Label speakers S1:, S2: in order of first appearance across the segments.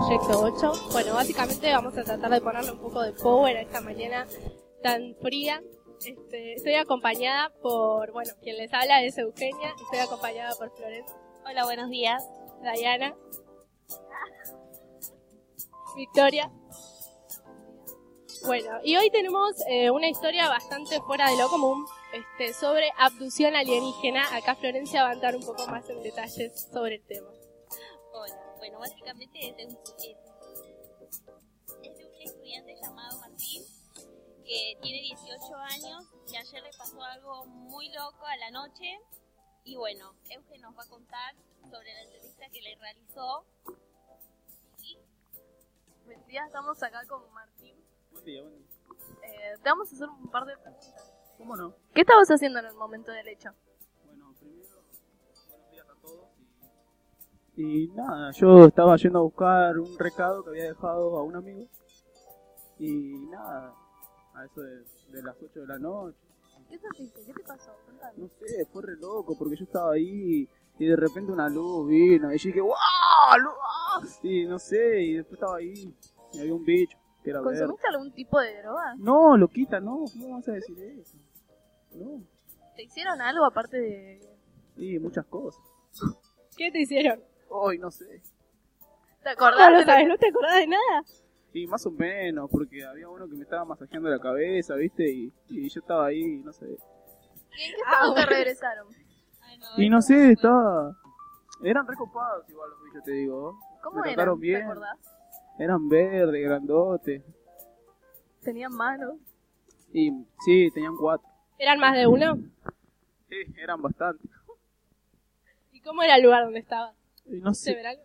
S1: Proyecto 8. Bueno, básicamente vamos a tratar de ponerle un poco de power a esta mañana tan fría. Estoy acompañada por, bueno, quien les habla es Eugenia, estoy acompañada por Florencia.
S2: Hola, buenos días.
S1: Dayana. Victoria. Bueno, y hoy tenemos una historia bastante fuera de lo común, sobre abducción alienígena. Acá Florencia va a entrar un poco más en detalles sobre el tema.
S2: Hola, bueno, básicamente es de un estudiante llamado Martín, que tiene 18 años, y ayer le pasó algo muy loco a la noche, y bueno, Eugen nos va a contar sobre la entrevista que le realizó.
S3: Buen día, estamos acá con Martín.
S4: Buen día, buen día.
S3: Te vamos a hacer un par de preguntas.
S4: ¿Cómo no?
S3: ¿Qué estabas haciendo en el momento del hecho?
S4: Bueno, primero, buenos días a todos. Y nada, yo estaba yendo a buscar un recado que había dejado a un amigo. Y nada, a eso de las 8 de la noche.
S3: ¿Qué te hiciste? ¿Qué te pasó? Contame.
S4: No sé, fue re loco porque yo estaba ahí y de repente una luz vino y yo dije ¡wow! ¡Luz! ¡Ah! Y no sé, y después estaba ahí y había un bicho que era verde.
S3: ¿Consumiste algún tipo de droga?
S4: No, loquita, no, ¿cómo vas a decir eso? No,
S3: ¿Te hicieron algo aparte de...?
S4: sí, muchas cosas.
S1: ¿Qué te hicieron?
S4: Ay, no sé.
S3: ¿Te
S1: No
S3: acordás?
S1: lo sabes, no te acordás de nada.
S4: Y más o menos, porque había uno que me estaba masajeando la cabeza, ¿viste? Y yo estaba ahí, no sé.
S3: ¿Y en qué estado te
S1: bueno.
S3: regresaron?
S2: Ay, no,
S4: Y no sé, estaba... Eran recopados igual los bichos, te digo.
S3: ¿Cómo
S4: Me
S3: eran?
S4: trataron
S3: ¿Te
S4: bien.
S3: acordás?
S4: Eran verdes, grandotes.
S3: ¿Tenían manos?
S4: Y sí, tenían 4.
S1: ¿Eran más de uno?
S4: Sí, eran bastantes.
S1: ¿Y cómo era el lugar donde estabas?
S4: Y no
S1: ¿Se
S4: sé,
S1: ver algo?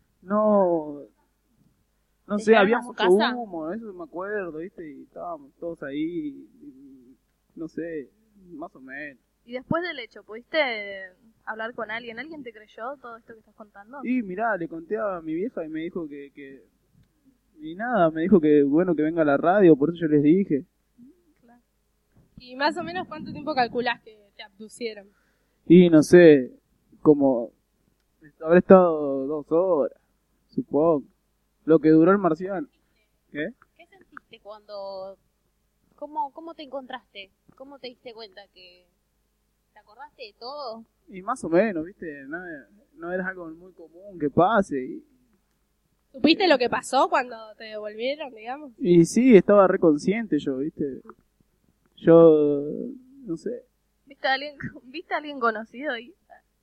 S4: no
S2: ¿Te
S4: sé,
S2: llevaron
S4: había
S2: a su
S4: mucho
S2: casa?
S4: humo, eso me acuerdo, ¿viste? Y estábamos todos ahí, y no sé, más o menos.
S3: ¿Y después del hecho, pudiste hablar con alguien? ¿Alguien te creyó todo esto que estás contando?
S4: Y mirá, le conté a mi vieja y me dijo que... Y nada, me dijo que bueno que venga a la radio, por eso yo les dije.
S1: ¿Y más o menos cuánto tiempo calculás que te abducieron?
S4: Y no sé, como... Habré estado 2 horas, supongo. Lo que duró el marciano. ¿Qué?
S2: ¿Qué sentiste cuando... ¿Cómo te encontraste? ¿Cómo te diste cuenta que... ¿Te acordaste de todo?
S4: Y más o menos, ¿viste? No era algo muy común que pase.
S1: ¿Supiste lo que pasó cuando te devolvieron, digamos?
S4: Y sí, estaba re consciente yo, ¿viste? Yo... No sé.
S3: ¿Viste a alguien conocido ahí?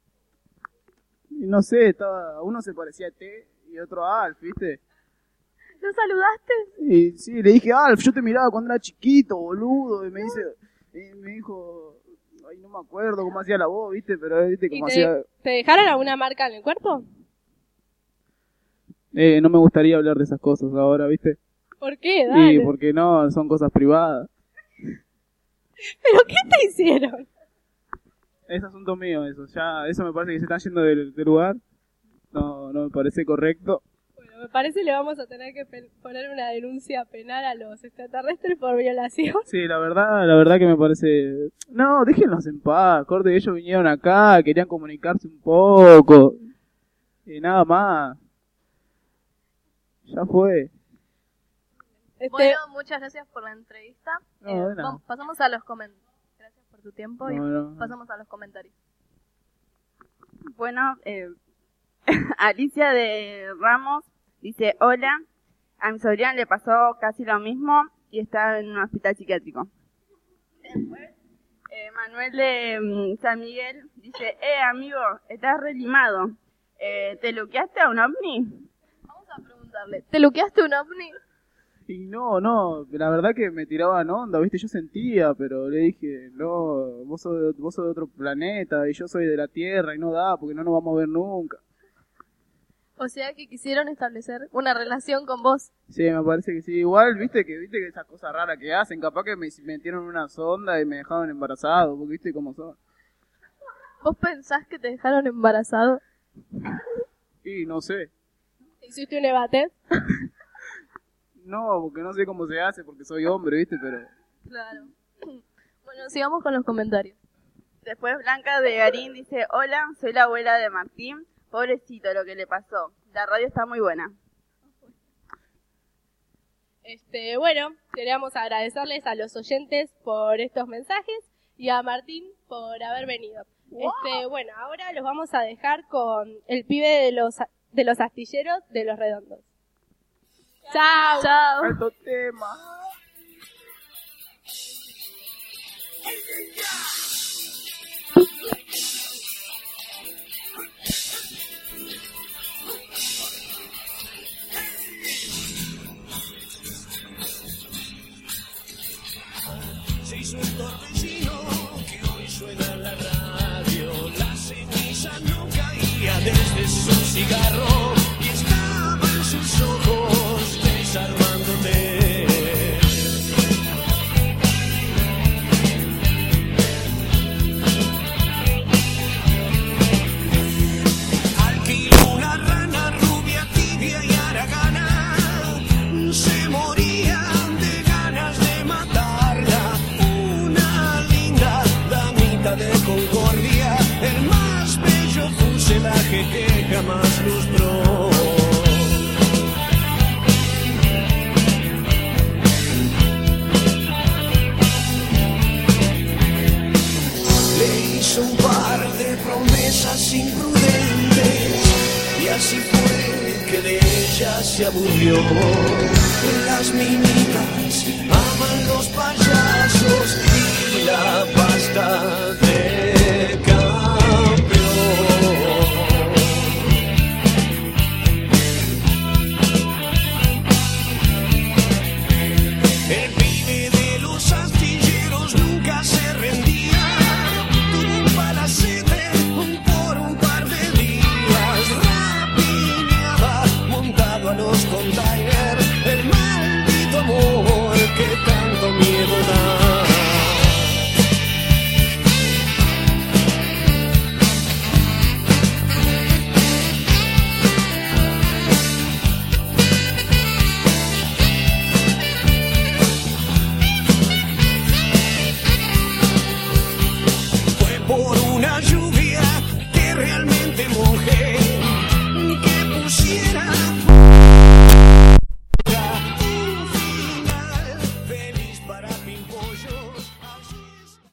S4: Y no sé, estaba... Uno se parecía a T y otro a Alf, ¿viste?
S3: ¿Lo saludaste?
S4: Y sí, le dije, Alf, yo te miraba cuando era chiquito, boludo. Y me dijo, ay, no me acuerdo cómo hacía la voz, ¿viste? Pero, ¿viste?
S1: ¿Y
S4: Cómo hacía...
S1: te dejaron alguna marca en el cuerpo?
S4: No me gustaría hablar de esas cosas ahora, ¿viste?
S1: ¿Por qué? Dale.
S4: Y porque no, son cosas privadas.
S1: ¿Pero qué te hicieron?
S4: Es asunto mío eso, ya, eso me parece que se están yendo del lugar. No me parece correcto.
S1: Bueno, me parece que le vamos a tener que poner una denuncia penal a los extraterrestres por violación.
S4: Sí, la verdad que me parece... No, déjenlos en paz, corte, ellos vinieron acá, querían comunicarse un poco. Y nada más. Ya fue.
S3: Bueno, muchas gracias por la entrevista.
S4: No, de nada.
S3: Pasamos a los comentarios. Gracias por tu tiempo y
S4: No.
S3: pasamos a los comentarios.
S5: Bueno, Alicia de Ramos dice, hola, a mi sobrina le pasó casi lo mismo y está en un hospital psiquiátrico. Después, Manuel de San Miguel dice, amigo, estás relimado, ¿te luqueaste a un ovni?
S3: Vamos a preguntarle, ¿te luqueaste un ovni?
S4: Y no, la verdad que me tiraban onda, ¿viste? Yo sentía, pero le dije, no, vos sos de otro planeta y yo soy de la Tierra y no da porque no nos vamos a ver nunca.
S3: O sea que quisieron establecer una relación con vos.
S4: Sí, me parece que sí. Igual, viste que esas cosas raras que hacen, capaz que me metieron una sonda y me dejaron embarazado, porque viste cómo son.
S3: ¿Vos pensás que te dejaron embarazado?
S4: Y no sé.
S1: ¿Hiciste un debate?
S4: No, porque no sé cómo se hace, porque soy hombre, viste, pero...
S3: Claro. Bueno, sigamos con los comentarios.
S5: Después Blanca de Garín dice, hola, soy la abuela de Martín, pobrecito lo que le pasó, la radio está muy buena.
S1: Bueno, queríamos agradecerles a los oyentes por estos mensajes y a Martín por haber venido. Bueno, ahora los vamos a dejar con el pibe de los astilleros de Los Redondos. Chao.
S3: Chao.
S4: Alto tema.
S6: Se hizo un torbellino que hoy suena en la radio. La ceniza no caía desde su cigarro y estaba en sus ojos desarmándome. Alquiló una rana rubia, tibia y haragana. Se moría de ganas de matarla. Una linda damita de Concordia, el más bello fuselaje que jamás lustró. Le hizo un par de promesas imprudentes y así fue que de ella se aburrió. Las minitas aman los payasos y la pasta